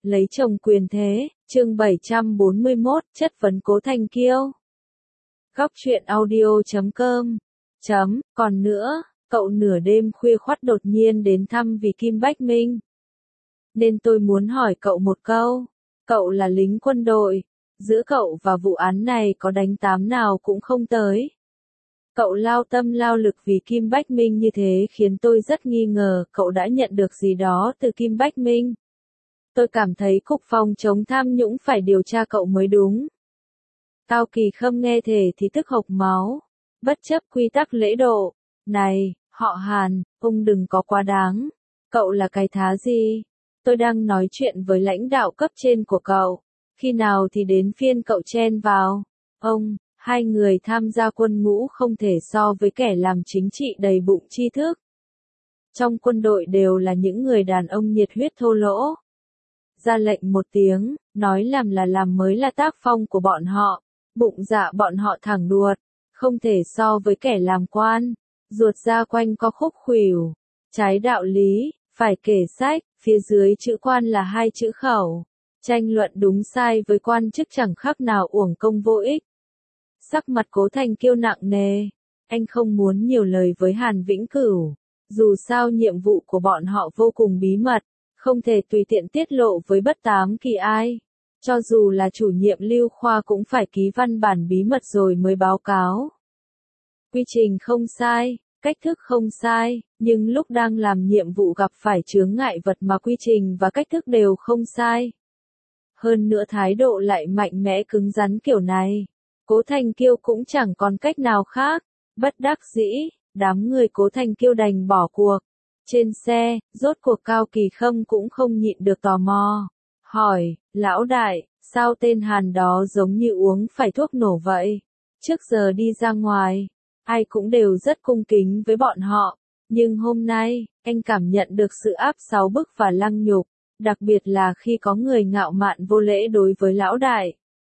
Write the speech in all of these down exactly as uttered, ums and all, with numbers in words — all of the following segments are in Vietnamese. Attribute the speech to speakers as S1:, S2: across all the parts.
S1: Lấy chồng quyền thế, chương bảy trăm bốn mươi mốt, chất vấn Cố Thanh Kiêu. Góc truyện audio chấm com. Chấm, còn nữa, cậu nửa đêm khuya khoắt đột nhiên đến thăm vì Kim Bách Minh. Nên tôi muốn hỏi cậu một câu, cậu là lính quân đội, giữa cậu và vụ án này có đánh tám nào cũng không tới. Cậu lao tâm lao lực vì Kim Bách Minh như thế khiến tôi rất nghi ngờ cậu đã nhận được gì đó từ Kim Bách Minh. Tôi cảm thấy Cục Phòng chống tham nhũng phải điều tra cậu mới đúng. Cao Kỳ Khâm nghe thể thì tức hộc máu, bất chấp quy tắc lễ độ. Này, họ Hàn, ông đừng có quá đáng. Cậu là cái thá gì? Tôi đang nói chuyện với lãnh đạo cấp trên của cậu. Khi nào thì đến phiên cậu chen vào? Ông, hai người tham gia quân ngũ không thể so với kẻ làm chính trị đầy bụng tri thức. Trong quân đội đều là những người đàn ông nhiệt huyết thô lỗ. Ra lệnh một tiếng, nói làm là làm mới là tác phong của bọn họ. Bụng dạ bọn họ thẳng đuột, không thể so với kẻ làm quan. Ruột ra quanh có khúc khuỷu, trái đạo lý, phải kể sách, phía dưới chữ quan là hai chữ khẩu. Tranh luận đúng sai với quan chức chẳng khác nào uổng công vô ích. Sắc mặt Cố Thanh Kiêu nặng nề, anh không muốn nhiều lời với Hàn Vĩnh Cửu. Dù sao nhiệm vụ của bọn họ vô cùng bí mật, không thể tùy tiện tiết lộ với bất tám kỳ ai. Cho dù là chủ nhiệm Lưu Khoa cũng phải ký văn bản bí mật rồi mới báo cáo. Quy trình không sai, cách thức không sai, nhưng lúc đang làm nhiệm vụ gặp phải chướng ngại vật mà quy trình và cách thức đều không sai. Hơn nữa thái độ lại mạnh mẽ cứng rắn kiểu này. Cố Thanh Kiêu cũng chẳng còn cách nào khác. Bất đắc dĩ, đám người Cố Thanh Kiêu đành bỏ cuộc. Trên xe, rốt cuộc Cao Kỳ Khâm cũng không nhịn được tò mò. Hỏi, lão đại, sao tên Hàn đó giống như uống phải thuốc nổ vậy? Trước giờ đi ra ngoài, ai cũng đều rất cung kính với bọn họ. Nhưng hôm nay, anh cảm nhận được sự áp sáu bức và lăng nhục. Đặc biệt là khi có người ngạo mạn vô lễ đối với lão đại.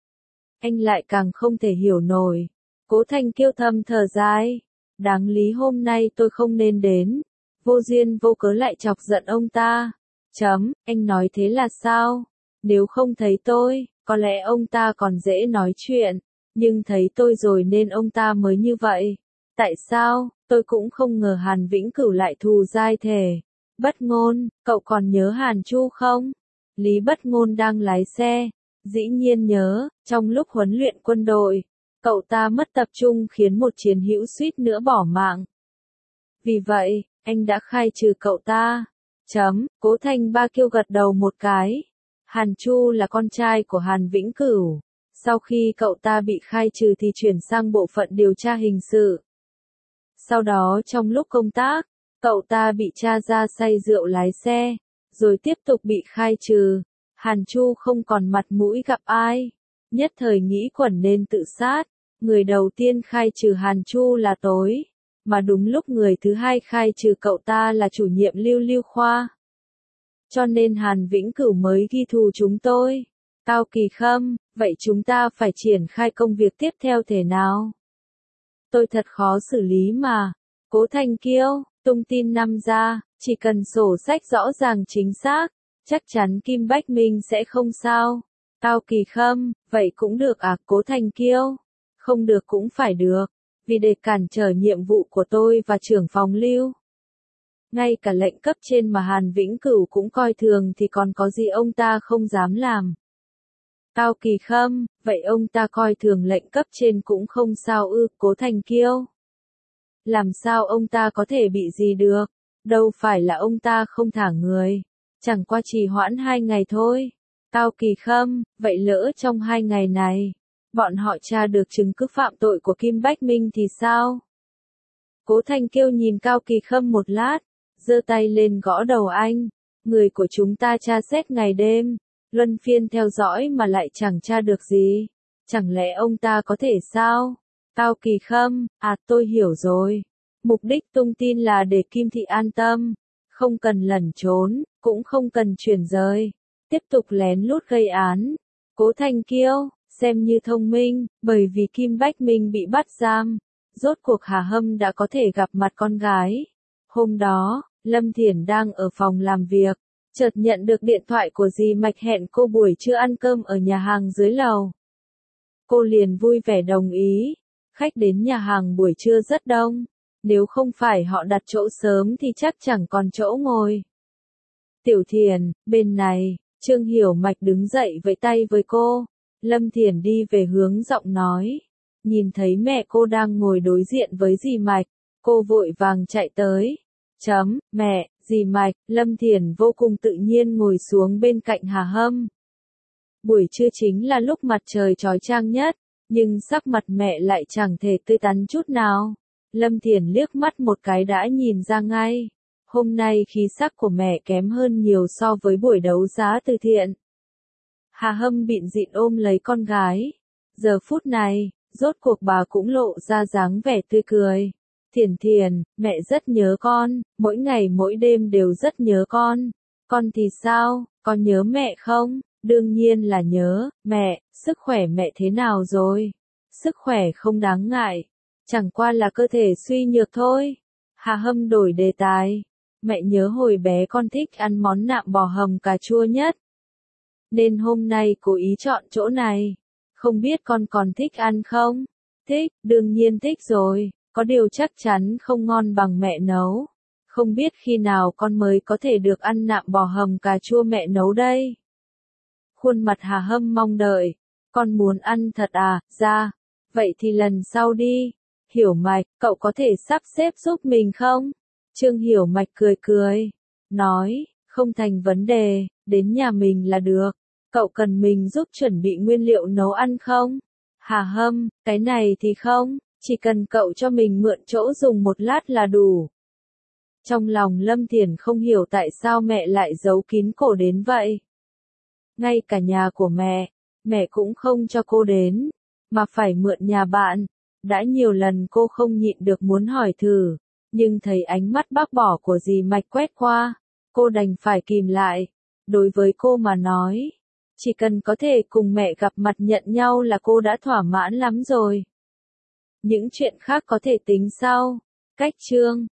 S1: Anh lại càng không thể hiểu nổi. Cố Thanh Kiêu thầm thở dài. Đáng lý hôm nay tôi không nên đến. Vô duyên vô cớ lại chọc giận ông ta. Chấm, anh nói thế là sao? Nếu không thấy tôi, có lẽ ông ta còn dễ nói chuyện. Nhưng thấy tôi rồi nên ông ta mới như vậy. Tại sao? Tôi cũng không ngờ Hàn Vĩnh Cửu lại thù dai thể. Bất Ngôn, cậu còn nhớ Hàn Chu không? Lý Bất Ngôn đang lái xe. Dĩ nhiên nhớ, trong lúc huấn luyện quân đội, cậu ta mất tập trung khiến một chiến hữu suýt nữa bỏ mạng. Vì vậy, anh đã khai trừ cậu ta. Chấm, Cố Thanh Ba Kiêu gật đầu một cái. Hàn Chu là con trai của Hàn Vĩnh Cửu. Sau khi cậu ta bị khai trừ thì chuyển sang bộ phận điều tra hình sự. Sau đó trong lúc công tác, cậu ta bị tra ra say rượu lái xe, rồi tiếp tục bị khai trừ. Hàn Chu không còn mặt mũi gặp ai. Nhất thời nghĩ quẩn nên tự sát. Người đầu tiên khai trừ Hàn Chu là Tối. Mà đúng lúc người thứ hai khai trừ cậu ta là chủ nhiệm Lưu Lưu Khoa. Cho nên Hàn Vĩnh Cửu mới ghi thù chúng tôi. Cao Kỳ Khâm, vậy chúng ta phải triển khai công việc tiếp theo thế nào? Tôi thật khó xử lý mà. Cố Thanh Kiêu, tung tin năm ra, chỉ cần sổ sách rõ ràng chính xác, chắc chắn Kim Bách Minh sẽ không sao. Cao Kỳ Khâm, vậy cũng được à? Cố Thanh Kiêu, không được cũng phải được, vì để cản trở nhiệm vụ của tôi và trưởng phòng Lưu. Ngay cả lệnh cấp trên mà Hàn Vĩnh Cửu cũng coi thường thì còn có gì ông ta không dám làm. Cao Kỳ Khâm, vậy ông ta coi thường lệnh cấp trên cũng không sao ư? Cố Thanh Kiêu, làm sao ông ta có thể bị gì được? Đâu phải là ông ta không thả người, chẳng qua trì hoãn hai ngày thôi. Cao Kỳ Khâm, vậy lỡ trong hai ngày này, bọn họ tra được chứng cứ phạm tội của Kim Bách Minh thì sao? Cố Thanh Kiêu nhìn Cao Kỳ Khâm một lát, giơ tay lên gõ đầu anh. Người của chúng ta tra xét ngày đêm, luân phiên theo dõi mà lại chẳng tra được gì. Chẳng lẽ ông ta có thể sao? Cao Kỳ Khâm, à tôi hiểu rồi. Mục đích tung tin là để Kim Thị an tâm. Không cần lẩn trốn, cũng không cần chuyển rời. Tiếp tục lén lút gây án. Cố Thanh Kiêu, xem như thông minh, bởi vì Kim Bách Minh bị bắt giam. Rốt cuộc Hà Hâm đã có thể gặp mặt con gái. Hôm đó, Lâm Thiển đang ở phòng làm việc. chợt nhận được điện thoại của dì Mạch hẹn cô buổi trưa ăn cơm ở nhà hàng dưới lầu. Cô liền vui vẻ đồng ý, khách đến nhà hàng buổi trưa rất đông, nếu không phải họ đặt chỗ sớm thì chắc chẳng còn chỗ ngồi. Tiểu Thiền, bên này, Trương Hiểu Mạch đứng dậy vẫy tay với cô, Lâm Thiền đi về hướng giọng nói. Nhìn thấy mẹ cô đang ngồi đối diện với dì Mạch, cô vội vàng chạy tới. Chấm, mẹ, dì Mạch, Lâm Thiền vô cùng tự nhiên ngồi xuống bên cạnh Hà Hâm. Buổi trưa chính là lúc mặt trời chói chang nhất, nhưng sắc mặt mẹ lại chẳng thể tươi tắn chút nào. Lâm Thiền liếc mắt một cái đã nhìn ra ngay. Hôm nay khí sắc của mẹ kém hơn nhiều so với buổi đấu giá từ thiện. Hà Hâm bịn dịn ôm lấy con gái. Giờ phút này, rốt cuộc bà cũng lộ ra dáng vẻ tươi cười. Thiền Thiền, mẹ rất nhớ con, mỗi ngày mỗi đêm đều rất nhớ con. Con thì sao, con nhớ mẹ không? Đương nhiên là nhớ, mẹ, sức khỏe mẹ thế nào rồi? Sức khỏe không đáng ngại, chẳng qua là cơ thể suy nhược thôi. Hà Hâm đổi đề tài. Mẹ nhớ hồi bé con thích ăn món nạm bò hầm cà chua nhất. Nên hôm nay cố ý chọn chỗ này. Không biết con còn thích ăn không? Thích, đương nhiên thích rồi, có điều chắc chắn không ngon bằng mẹ nấu. Không biết khi nào con mới có thể được ăn nạm bò hầm cà chua mẹ nấu đây? Khuôn mặt Hà Hâm mong đợi. Con muốn ăn thật à, ra. Vậy thì lần sau đi. Hiểu Mạch, cậu có thể sắp xếp giúp mình không? Trương Hiểu Mạch cười cười. Nói, không thành vấn đề, đến nhà mình là được. Cậu cần mình giúp chuẩn bị nguyên liệu nấu ăn không? Hà Hâm, cái này thì không, chỉ cần cậu cho mình mượn chỗ dùng một lát là đủ. Trong lòng Lâm Thiền không hiểu tại sao mẹ lại giấu kín cổ đến vậy. Ngay cả nhà của mẹ, mẹ cũng không cho cô đến, mà phải mượn nhà bạn. Đã nhiều lần cô không nhịn được muốn hỏi thử, nhưng thấy ánh mắt bác bỏ của dì Mạch quét qua, cô đành phải kìm lại. Đối với cô mà nói, chỉ cần có thể cùng mẹ gặp mặt nhận nhau là cô đã thỏa mãn lắm rồi. Những chuyện khác có thể tính sau. Cách chương